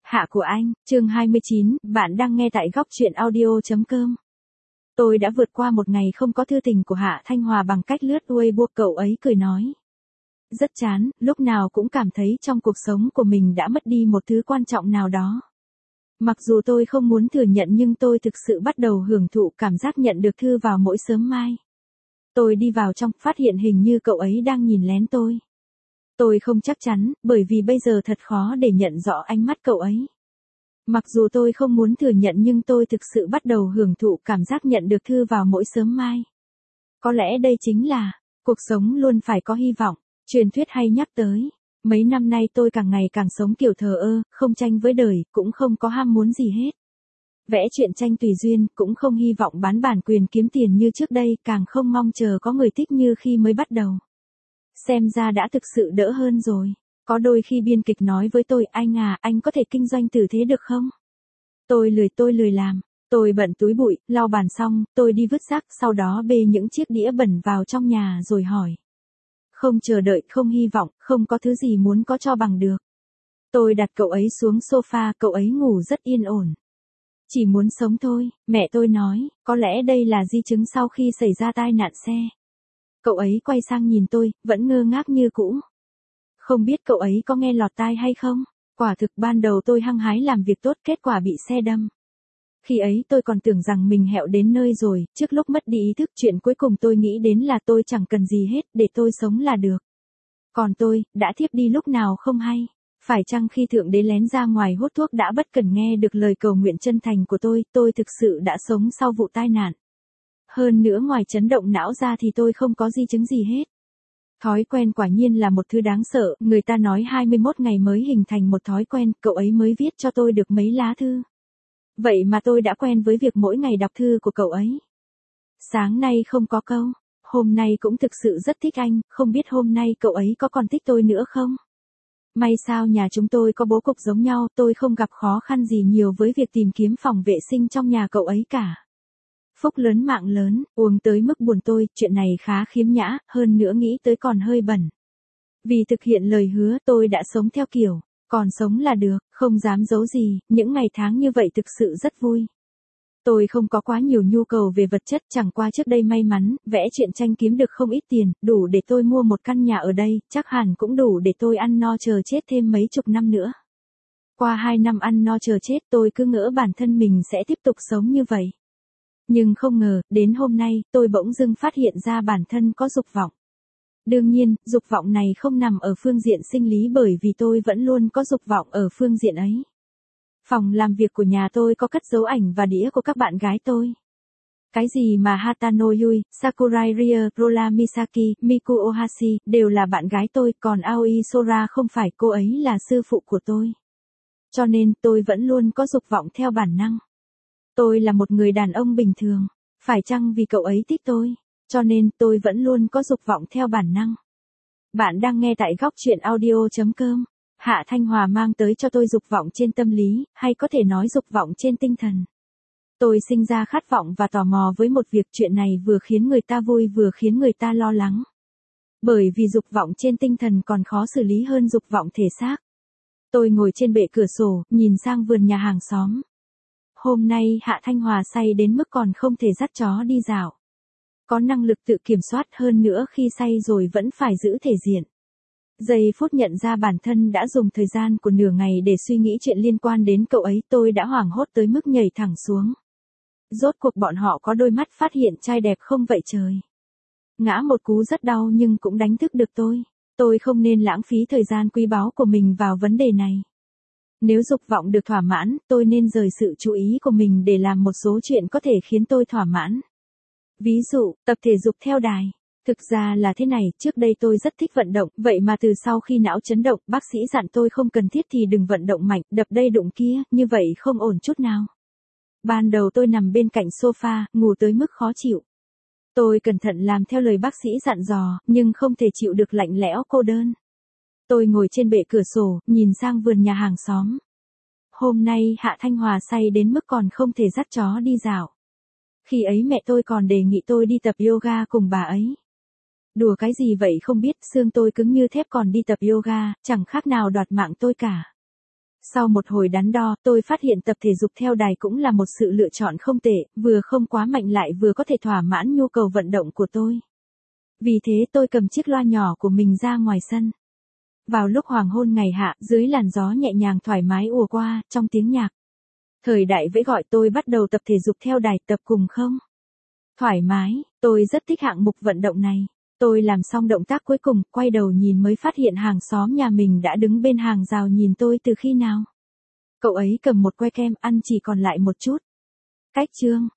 Hạ của anh, chương 29, bạn đang nghe tại góc truyện audio.com. Tôi đã vượt qua một ngày không có thư tình của Hạ Thanh Hòa bằng cách lướt Weibo, cậu ấy cười nói. Rất chán, lúc nào cũng cảm thấy trong cuộc sống của mình đã mất đi một thứ quan trọng nào đó. Mặc dù tôi không muốn thừa nhận nhưng tôi thực sự bắt đầu hưởng thụ cảm giác nhận được thư vào mỗi sớm mai. Tôi đi vào trong, phát hiện hình như cậu ấy đang nhìn lén tôi. Tôi không chắc chắn, bởi vì bây giờ thật khó để nhận rõ ánh mắt cậu ấy. Mặc dù tôi không muốn thừa nhận nhưng tôi thực sự bắt đầu hưởng thụ cảm giác nhận được thư vào mỗi sớm mai. Có lẽ đây chính là, cuộc sống luôn phải có hy vọng, truyền thuyết hay nhắc tới. Mấy năm nay tôi càng ngày càng sống kiểu thờ ơ, không tranh với đời, cũng không có ham muốn gì hết. Vẽ truyện tranh tùy duyên, cũng không hy vọng bán bản quyền kiếm tiền như trước đây, càng không mong chờ có người thích như khi mới bắt đầu. Xem ra đã thực sự đỡ hơn rồi. Có đôi khi biên kịch nói với tôi, anh à, anh có thể kinh doanh tử thế được không? Tôi lười làm. Tôi bận túi bụi, lau bàn xong, tôi đi vứt rác, sau đó bê những chiếc đĩa bẩn vào trong nhà rồi hỏi. Không chờ đợi, không hy vọng, không có thứ gì muốn có cho bằng được. Tôi đặt cậu ấy xuống sofa, cậu ấy ngủ rất yên ổn. Chỉ muốn sống thôi, mẹ tôi nói, có lẽ đây là di chứng sau khi xảy ra tai nạn xe. Cậu ấy quay sang nhìn tôi, vẫn ngơ ngác như cũ. Không biết cậu ấy có nghe lọt tai hay không? Quả thực ban đầu tôi hăng hái làm việc tốt, kết quả bị xe đâm. Khi ấy tôi còn tưởng rằng mình hẹo đến nơi rồi, trước lúc mất đi ý thức chuyện cuối cùng tôi nghĩ đến là tôi chẳng cần gì hết, để tôi sống là được. Còn tôi, đã thiếp đi lúc nào không hay. Phải chăng khi Thượng Đế lén ra ngoài hút thuốc đã bất cần nghe được lời cầu nguyện chân thành của tôi thực sự đã sống sau vụ tai nạn. Hơn nữa ngoài chấn động não ra thì tôi không có di chứng gì hết. Thói quen quả nhiên là một thứ đáng sợ, người ta nói 21 ngày mới hình thành một thói quen, cậu ấy mới viết cho tôi được mấy lá thư. Vậy mà tôi đã quen với việc mỗi ngày đọc thư của cậu ấy. Sáng nay không có câu, hôm nay cũng thực sự rất thích anh, không biết hôm nay cậu ấy có còn thích tôi nữa không? May sao nhà chúng tôi có bố cục giống nhau, tôi không gặp khó khăn gì nhiều với việc tìm kiếm phòng vệ sinh trong nhà cậu ấy cả. Phúc lớn mạng lớn, uống tới mức buồn tôi, chuyện này khá khiếm nhã, hơn nữa nghĩ tới còn hơi bẩn. Vì thực hiện lời hứa tôi đã sống theo kiểu, còn sống là được, không dám giấu gì, những ngày tháng như vậy thực sự rất vui. Tôi không có quá nhiều nhu cầu về vật chất, chẳng qua trước đây may mắn, vẽ truyện tranh kiếm được không ít tiền, đủ để tôi mua một căn nhà ở đây, chắc hẳn cũng đủ để tôi ăn no chờ chết thêm mấy chục năm nữa. Qua 2 năm ăn no chờ chết tôi cứ ngỡ bản thân mình sẽ tiếp tục sống như vậy. Nhưng không ngờ, đến hôm nay, tôi bỗng dưng phát hiện ra bản thân có dục vọng. Đương nhiên, dục vọng này không nằm ở phương diện sinh lý bởi vì tôi vẫn luôn có dục vọng ở phương diện ấy. Phòng làm việc của nhà tôi có cất dấu ảnh và đĩa của các bạn gái tôi. Cái gì mà Hatano Yui, Sakurai Ria, Rola Misaki, Miku Ohashi, đều là bạn gái tôi, còn Aoi Sora không phải, cô ấy là sư phụ của tôi. Cho nên, tôi vẫn luôn có dục vọng theo bản năng. Tôi là một người đàn ông bình thường, phải chăng vì cậu ấy thích tôi, cho nên tôi vẫn luôn có dục vọng theo bản năng. Bạn đang nghe tại góc truyện audio.com. Hạ Thanh Hòa mang tới cho tôi dục vọng trên tâm lý, hay có thể nói dục vọng trên tinh thần. Tôi sinh ra khát vọng và tò mò với một việc, chuyện này vừa khiến người ta vui vừa khiến người ta lo lắng. Bởi vì dục vọng trên tinh thần còn khó xử lý hơn dục vọng thể xác. Tôi ngồi trên bệ cửa sổ, nhìn sang vườn nhà hàng xóm. Hôm nay Hạ Thanh Hòa say đến mức còn không thể dắt chó đi dạo. Có năng lực tự kiểm soát, hơn nữa khi say rồi vẫn phải giữ thể diện. Giây phút nhận ra bản thân đã dùng thời gian của nửa ngày để suy nghĩ chuyện liên quan đến cậu ấy, tôi đã hoảng hốt tới mức nhảy thẳng xuống. Rốt cuộc bọn họ có đôi mắt phát hiện trai đẹp không vậy trời. Ngã một cú rất đau nhưng cũng đánh thức được tôi. Tôi không nên lãng phí thời gian quý báu của mình vào vấn đề này. Nếu dục vọng được thỏa mãn, tôi nên rời sự chú ý của mình để làm một số chuyện có thể khiến tôi thỏa mãn. Ví dụ, tập thể dục theo đài. Thực ra là thế này, trước đây tôi rất thích vận động, vậy mà từ sau khi não chấn động, bác sĩ dặn tôi không cần thiết thì đừng vận động mạnh, đập đây đụng kia, như vậy không ổn chút nào. Ban đầu tôi nằm bên cạnh sofa, ngủ tới mức khó chịu. Tôi cẩn thận làm theo lời bác sĩ dặn dò, nhưng không thể chịu được lạnh lẽo cô đơn. Tôi ngồi trên bệ cửa sổ, nhìn sang vườn nhà hàng xóm. Hôm nay Hạ Thanh Hòa say đến mức còn không thể dắt chó đi dạo. Khi ấy mẹ tôi còn đề nghị tôi đi tập yoga cùng bà ấy. Đùa cái gì vậy không biết, xương tôi cứng như thép còn đi tập yoga, chẳng khác nào đoạt mạng tôi cả. Sau một hồi đắn đo, tôi phát hiện tập thể dục theo đài cũng là một sự lựa chọn không tệ, vừa không quá mạnh lại vừa có thể thỏa mãn nhu cầu vận động của tôi. Vì thế tôi cầm chiếc loa nhỏ của mình ra ngoài sân. Vào lúc hoàng hôn ngày hạ, dưới làn gió nhẹ nhàng thoải mái ùa qua, trong tiếng nhạc. Thời đại vẫy gọi tôi bắt đầu tập thể dục theo đài, tập cùng không? Thoải mái, tôi rất thích hạng mục vận động này. Tôi làm xong động tác cuối cùng, quay đầu nhìn mới phát hiện hàng xóm nhà mình đã đứng bên hàng rào nhìn tôi từ khi nào. Cậu ấy cầm một que kem, ăn chỉ còn lại một chút. Cách chương.